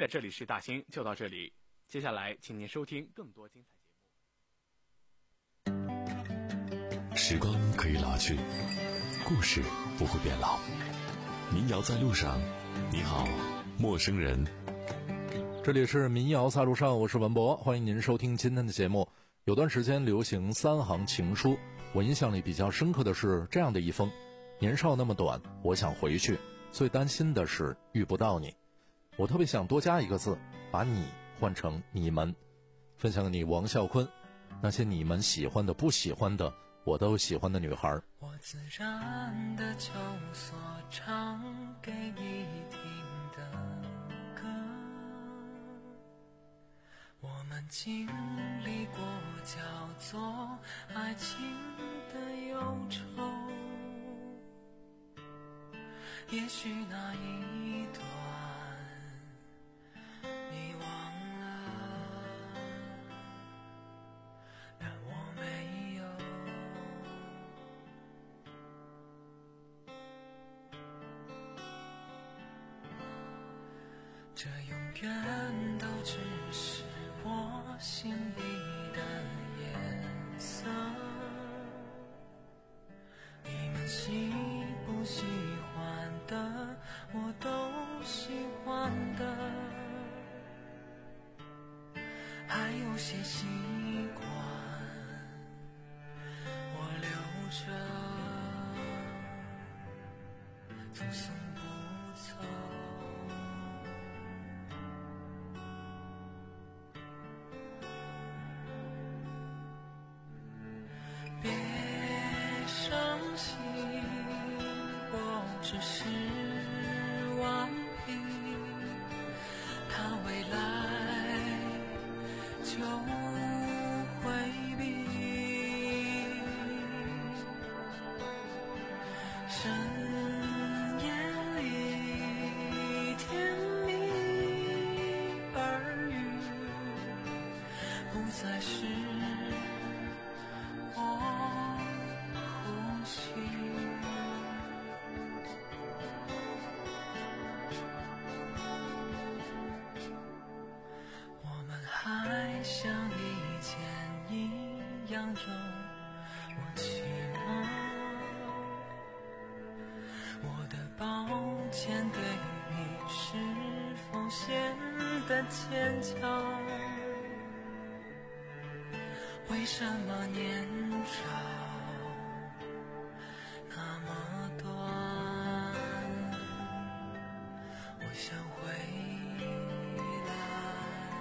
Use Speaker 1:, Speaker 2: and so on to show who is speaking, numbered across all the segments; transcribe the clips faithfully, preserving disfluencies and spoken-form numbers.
Speaker 1: 的这里是大兴就到这里，接下来请您收听更多精彩节
Speaker 2: 目。时光可以老去，故事不会变老。民谣在路上，你好，陌生人。
Speaker 3: 这里是民谣在路上，我是文博，欢迎您收听今天的节目。有段时间流行三行情书，我印象里比较深刻的是这样的一封：年少那么短，我想回去，最担心的是遇不到你。我特别想多加一个字，把你换成你们。分享你王啸坤，那些你们喜欢的不喜欢的我都喜欢的女孩。
Speaker 4: 我自然的就所唱给你听的歌，我们经历过叫做爱情的忧愁，也许那一段你忘了，但我没有。这永远都只是我心里的颜色，你们喜不喜欢的我都喜欢的，还有些习惯我留着，总送不走。别伤心，我只是顽皮，他未来就回避，深夜里甜蜜耳语不再是我呼吸，我们还像以前一样有默契吗？我的抱歉对你是否显得牵强？为什么年少那么短，我想回来。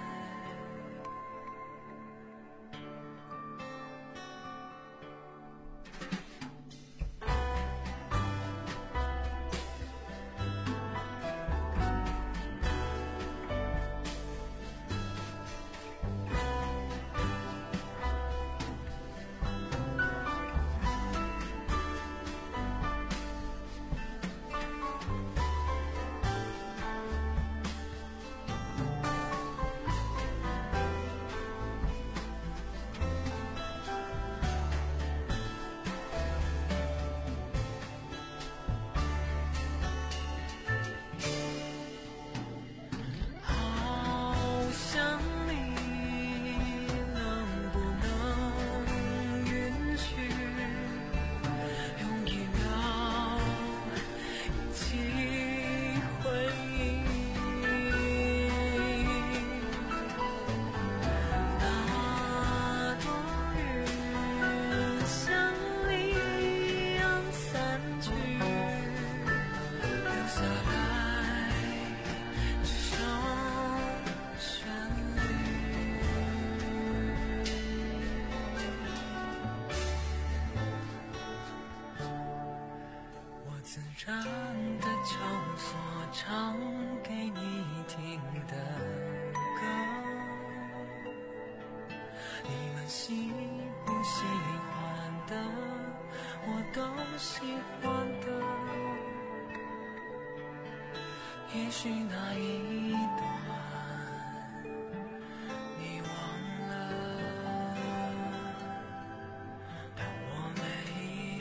Speaker 4: 唱给你听的歌，你们喜不喜欢的我都喜欢的，也许那一段你忘了，但我没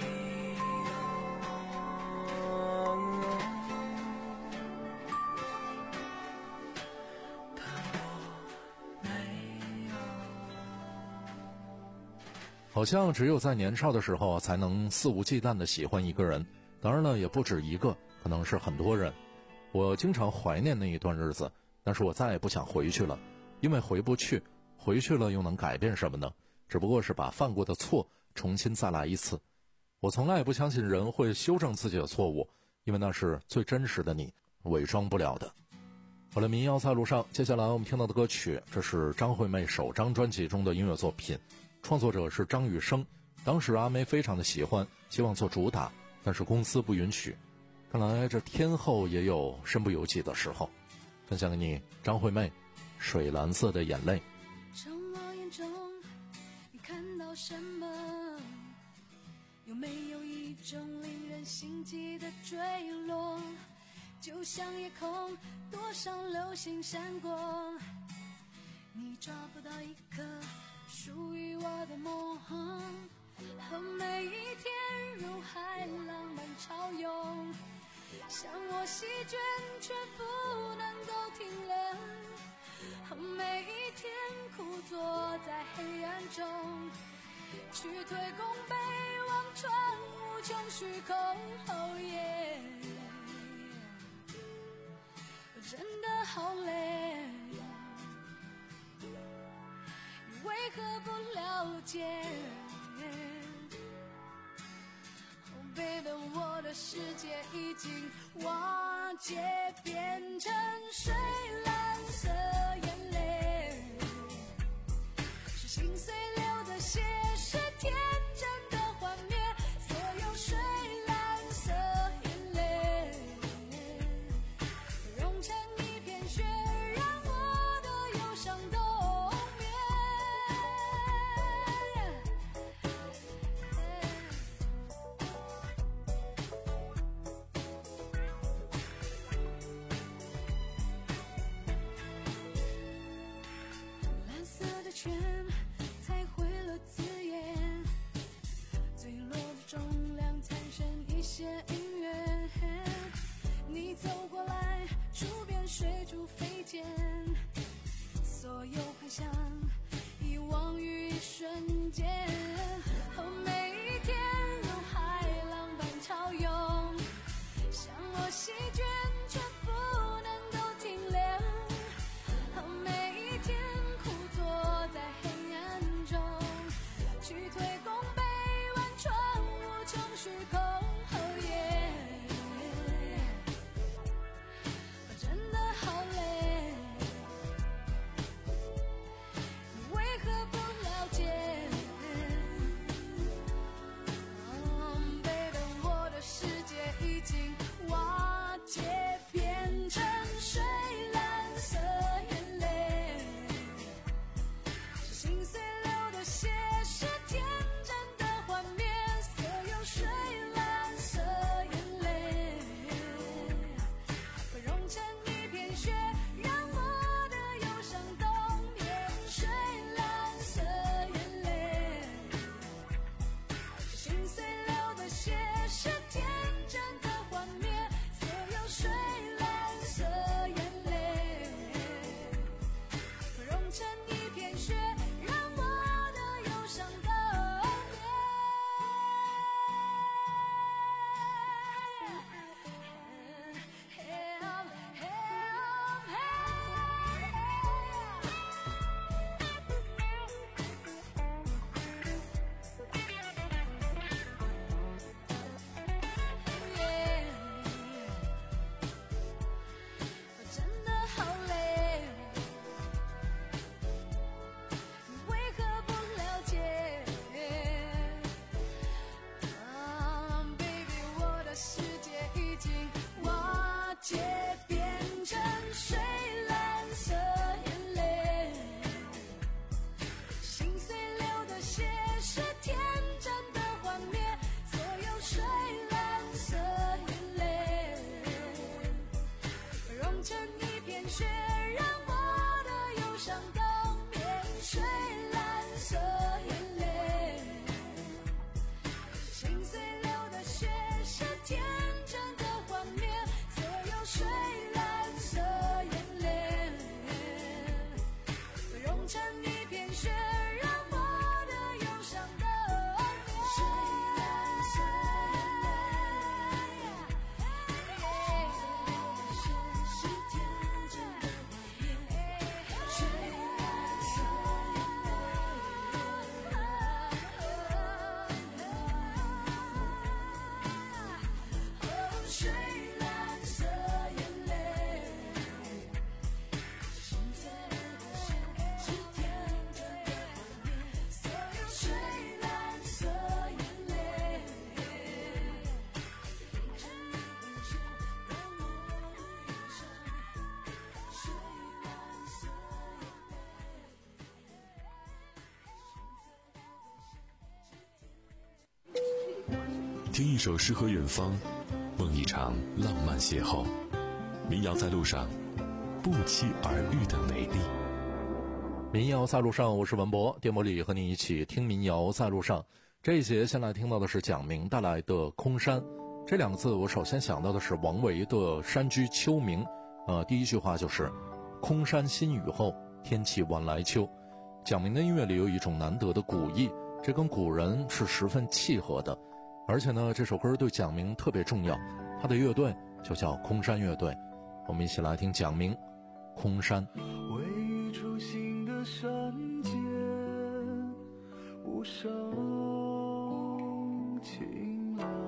Speaker 4: 有。
Speaker 3: 好像只有在年少的时候才能肆无忌惮地喜欢一个人，当然了，也不止一个，可能是很多人。我经常怀念那一段日子，但是我再也不想回去了，因为回不去，回去了又能改变什么呢？只不过是把犯过的错重新再来一次。我从来也不相信人会修正自己的错误，因为那是最真实的你，伪装不了的。好了，民谣在路上，接下来我们听到的歌曲，这是张惠妹首张专辑中的音乐作品，创作者是张雨生。当时阿妹非常的喜欢，希望做主打，但是公司不允许。看来这天后也有身不由己的时候。分享给你，张惠妹，水蓝色的眼泪。
Speaker 5: 从我眼中你看到什么？有没有一种令人心悸的坠落？就像夜空多少流星闪过，你找不到一颗属于我的梦，和每一天如海浪般潮涌，像我席卷却不能够停留，和每一天枯坐在黑暗中，去推弓背望穿无穷虚空。哦耶，我真的好累，你为何不了解？Oh baby， 我的世界已经瓦解，变成水蓝色眼泪，是心碎流的血，是天真的幻灭，所有水蓝色眼泪融成一片雪，让我的忧伤冬眠。
Speaker 2: 听一首诗和远方，梦一场浪漫邂逅。民谣在路上，不期而遇的美丽。
Speaker 3: 民谣在路上，我是文博，电波里和你一起听民谣在路上。这一节先来听到的是蒋明带来的《空山》，这两个字我首先想到的是王维的《山居秋暝》。呃，第一句话就是空山新雨后，天气晚来秋。蒋明的音乐里有一种难得的古意，这跟古人是十分契合的。而且呢，这首歌对蒋明特别重要，他的乐队就叫空山乐队。我们一起来听蒋明《空山》。
Speaker 6: 未出行的山间，无声清凉，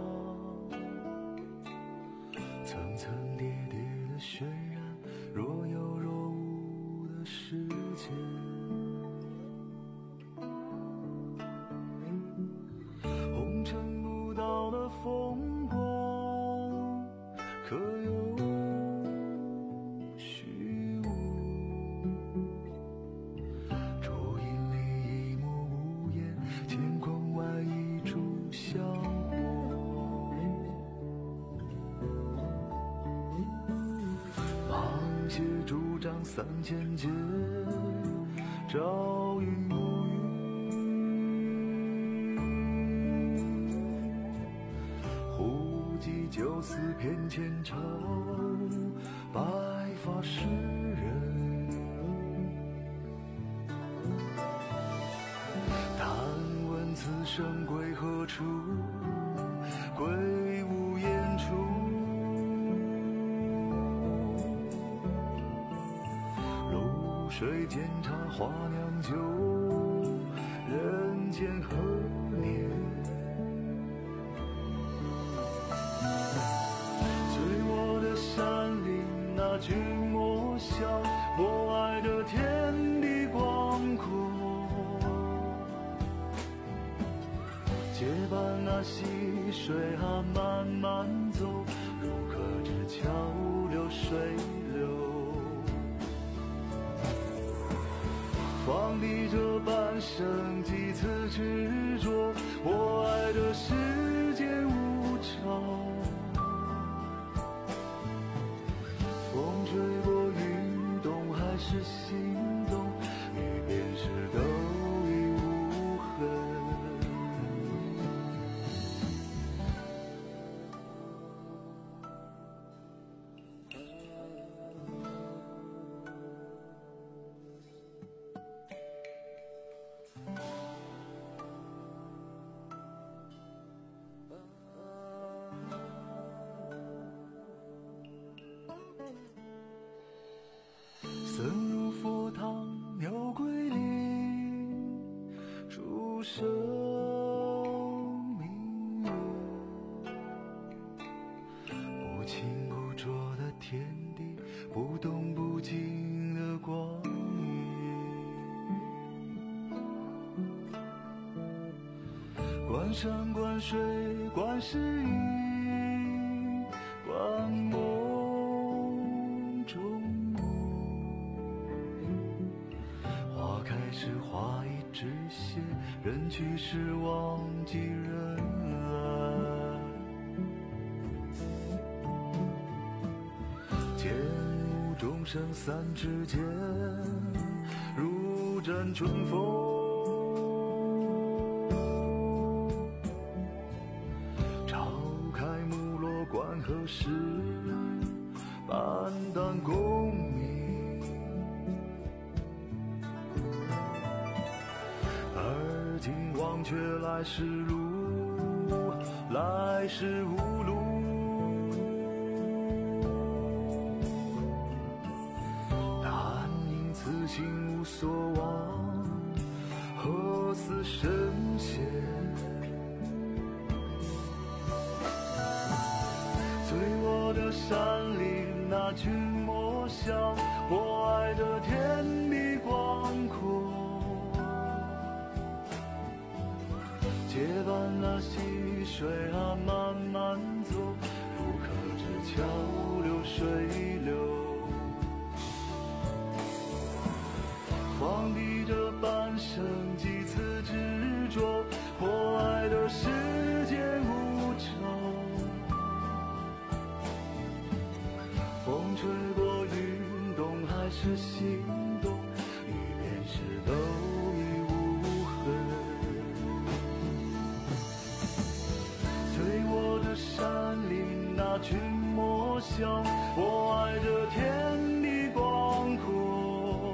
Speaker 6: 层层叠叠的渲染，若有若无的世界。红尘不到的风光，可有虚无？烛影里一抹无言，乾坤外一炷香火。芒鞋拄杖三千劫，朝云无语。酒肆偏前朝，白发诗人。但问此生归何处？归无言处。露水煎茶花酿酒，人间何年？君莫笑，我爱的天地广阔。结伴那溪水啊慢慢走，如可知桥流水流。放低这半生几次执着，我爱的世间无常。风吹过雨动还是心动，雨便是都已无痕。僧入佛堂牛归林，出生明月。不清不浊的天地，不动不静的光阴。观山观水观世音，观梦中是花已止谢，人去时忘记人来。剑舞众生三尺剑，如枕春风。朝开木落观何时，斑淡功名。今忘却来时路，来时无路。但因此心无所望，何似神仙？随我的山林那君莫笑，我爱的天地广阔。结伴那溪水啊慢慢走，如可知桥流水流。放低这半生几次执着，我爱的世间无常。 心动，一边是都已无痕。随我的山林那群魔象，我爱着天地广阔。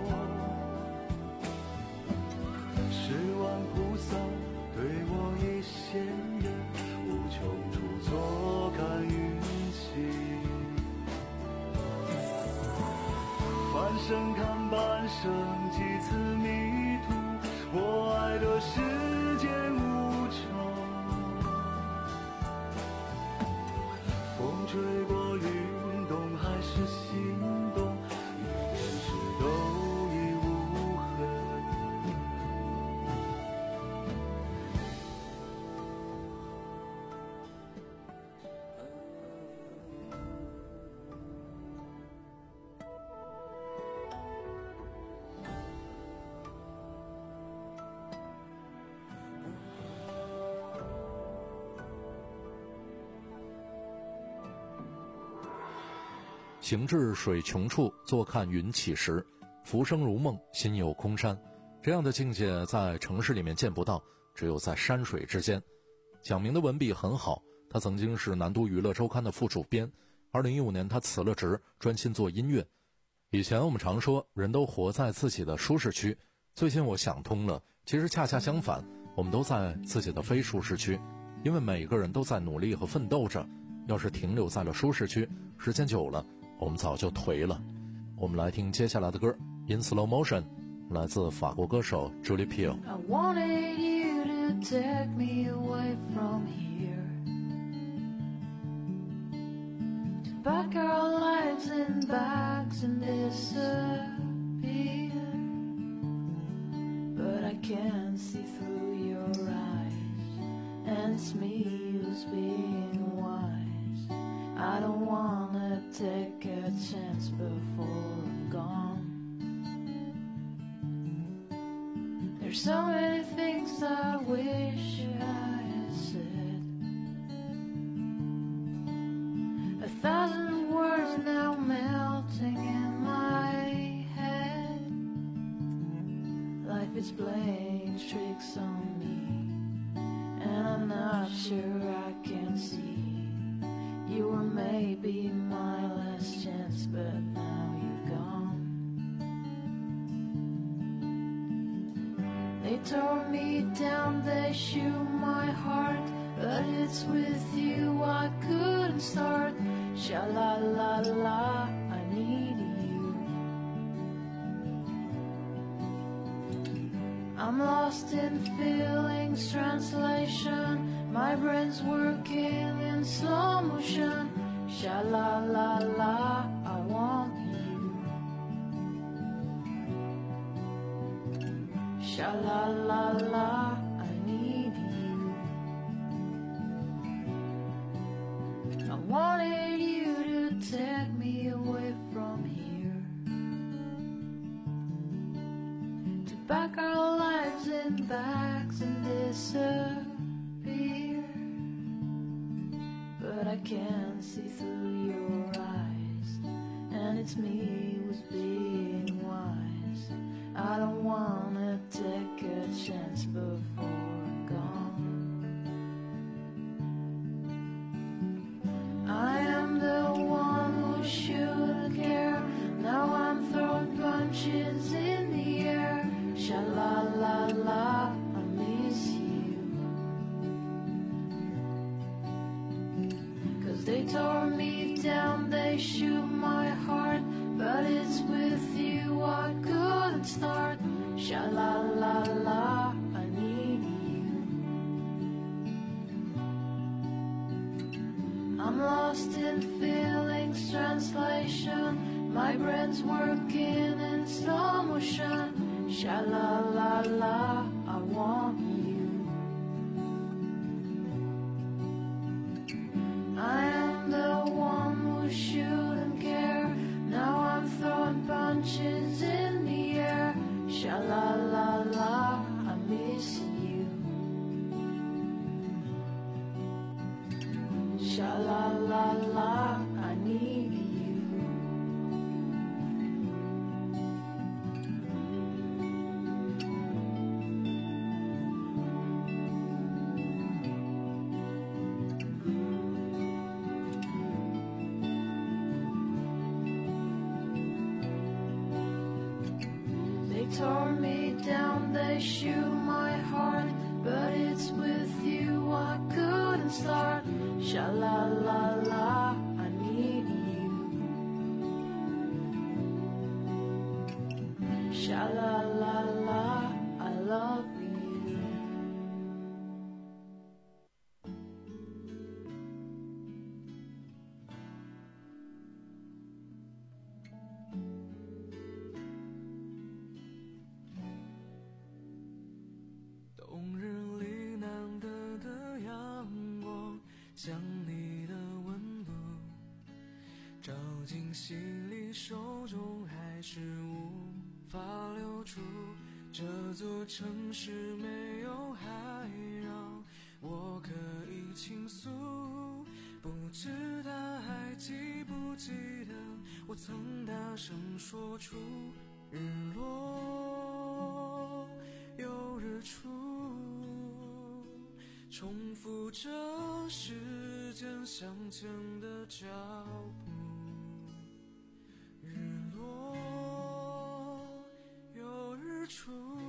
Speaker 6: 十万菩萨对我一仙人，无穷处坐看云起。翻身看半生几次迷途，我爱的世界无常。风吹过云动还是心动，一边是都已无痕。
Speaker 3: 行至水穷处，坐看云起时，浮生如梦，心有空山。这样的境界在城市里面见不到，只有在山水之间。蒋明的文笔很好，他曾经是南都娱乐周刊的副主编。二零一五年他辞了职，专心做音乐。以前我们常说人都活在自己的舒适区，最近我想通了，其实恰恰相反，我们都在自己的非舒适区，因为每个人都在努力和奋斗着。要是停留在了舒适区，时间久了我们早就颓了。我们来听接下来的歌 In Slow Motion， 来自法国歌手 Julie Peel。
Speaker 5: I wanted you to take me away from here, to pack our lives in bags and disappear, but I can't see through your eyes, and it's me who's being wise. I don't wanna take a chance before I'm gone. There's so many things I wish I had said, a thousand words now melting in my head. Life is playing tricks on me, and I'm not sure I can see. You were maybe my last chance, but now you're gone. They tore me down, they shook my heart, but it's with you I couldn't start. Sha-la-la-la, I need you. I'm lost in feelings, translation. My brain's working in slow motion. Sha-la-la-la, I want you. Sha-la-la-la, I need you. I wanted you to take me away from here, to pack our lives in bags and disappear, but I can't see through your eyes, and it's me who's being wise. I don't wanna take a chance before I'm gone. I am the one who shouldn't care. Now I'm throwing punches in the air. Sha-la-la-la, I miss you. 'Cause they tore me down, they shook my heart, but it's with you I couldn't start. Sha-la-la-la, I need you. I'm lost in feelings, translation. My brain's working in slow motion. Sha-la-la-la, I want you. I am the one who shouldn't care. Now I'm throwing punches in the air. Sha-la-la-la, I miss you. Sha-la-la-la, I need you. They tore me down, they shoot my heart, but it's with you I couldn't start. Sha la la la, I need you. Sha la la la, I love you.
Speaker 4: 冬日里难得的阳光，像你的温度，照进心里，手中还是无法留住。这座城市没有海让我可以倾诉，不知他还记不记得我曾大声说出日落又日出，重复着时间向前的脚步，日落又日出，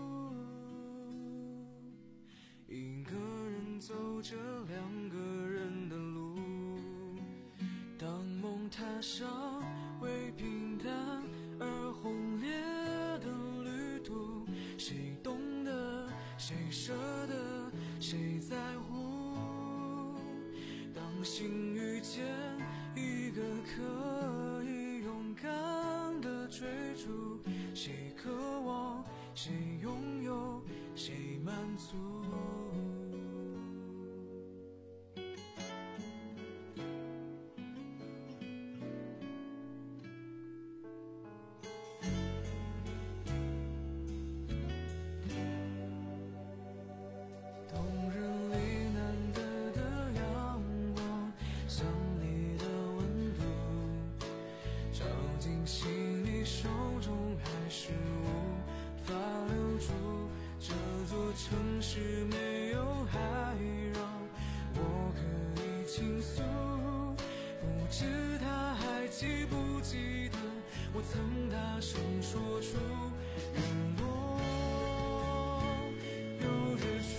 Speaker 4: 一个人走着两个人的路，当梦踏上为平淡而轰烈的旅途，谁懂得，谁舍得，谁在乎？当心遇见一个可以勇敢的追逐，谁渴望，谁拥有，谁满足？城市没有海让我可以倾诉，不知他还记不记得我曾大声说出日落又日出，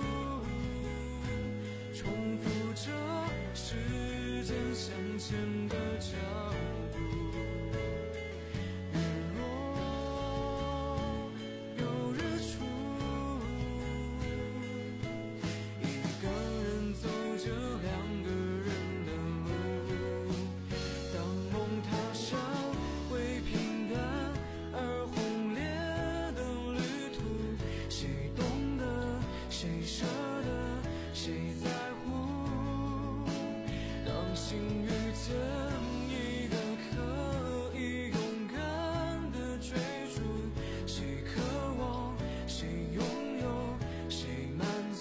Speaker 4: 重复着时间向前的脚步，日落又日出，这两个人的路，当梦踏上为平淡而轰烈的旅途，谁懂得，谁舍得，谁在乎？当心遇见一个可以勇敢的追逐，谁渴望，谁拥有，谁满足？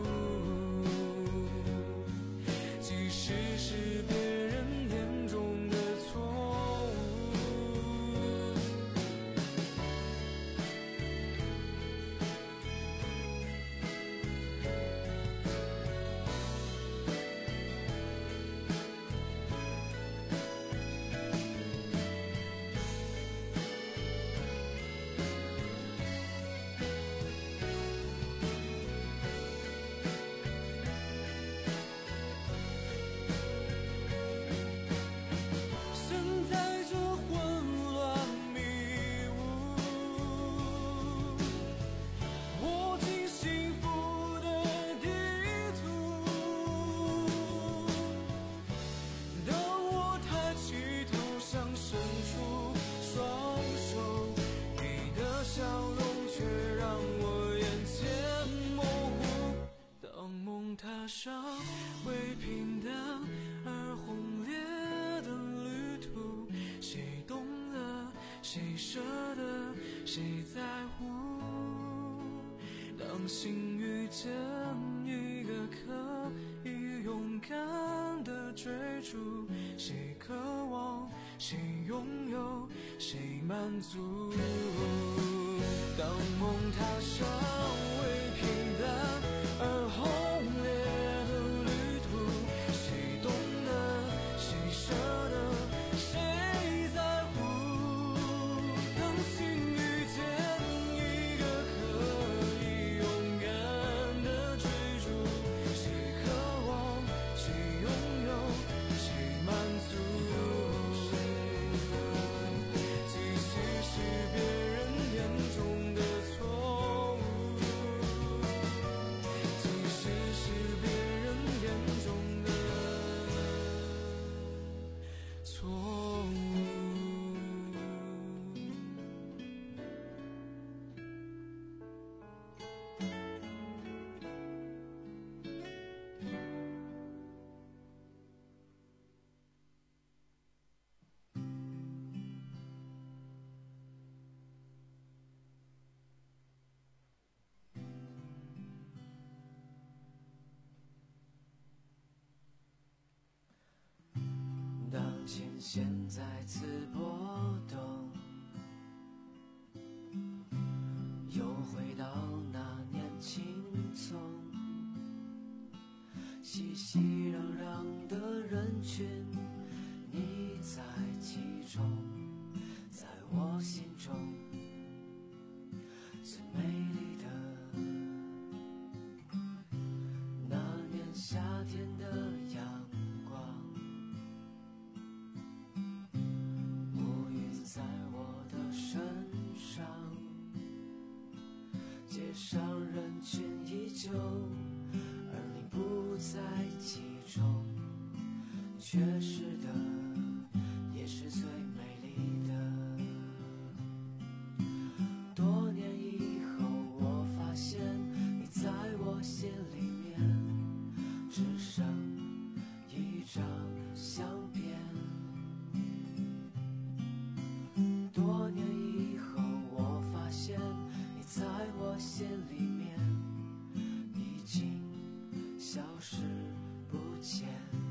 Speaker 4: 即使是别人眼中的错误，踏上为平淡而轰烈的旅途，谁懂得，谁舍得，谁在乎？当心遇见一个可以勇敢的追逐，谁渴望，谁拥有，谁满足？当梦踏上为平淡而轰烈的旅途，谁懂得，谁舍得，谁在乎？当心遇见一线再次波动，又回到那年轻葱，熙熙攘攘的人群，你在其中，在我心中最美丽的那年夏天的阳光，暮云在我的身上，街上人群依旧，而你不在其中，缺失的也是最美丽的。多年以后我发现你在我心里面只剩一张相片，多年以后我发现你在我心里面已经消失不见。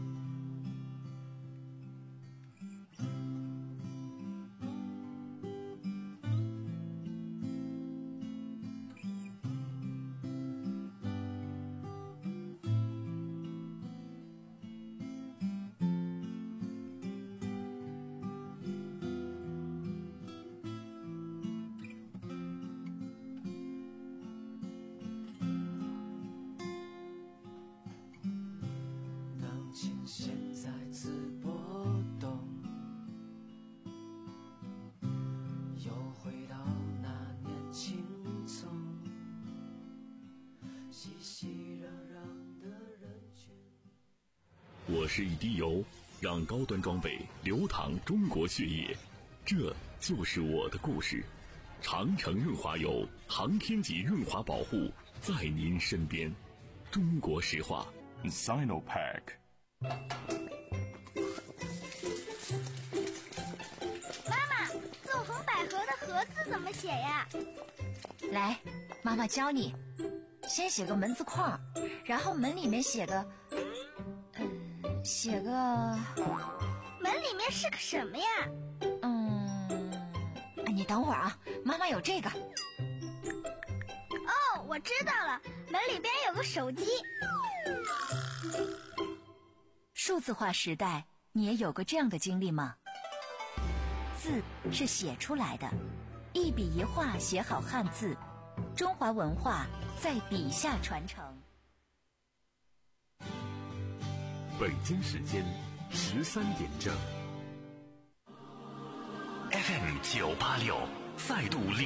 Speaker 4: 当琴弦再次波动，又回到那年轻葱，熙熙攘攘的人群。
Speaker 2: 我是一滴油，让高端装备流淌中国血液，这就是我的故事。长城润滑油，航天级润滑保护，在您身边。中国石化 Sinopec。
Speaker 7: 妈妈，纵横捭阖的阖字怎么写呀？
Speaker 8: 来，妈妈教你。先写个门字框，然后门里面写个，嗯，写个，
Speaker 7: 门里面是个什么呀？
Speaker 8: 嗯，你等会儿啊，妈妈有这个。
Speaker 7: 哦，我知道了，门里边有个手机。
Speaker 8: 数字化时代，你也有过这样的经历吗？字是写出来的，一笔一画写好汉字，中华文化在笔下传承。
Speaker 2: 北京时间十三点正 ，F M 九八六再度。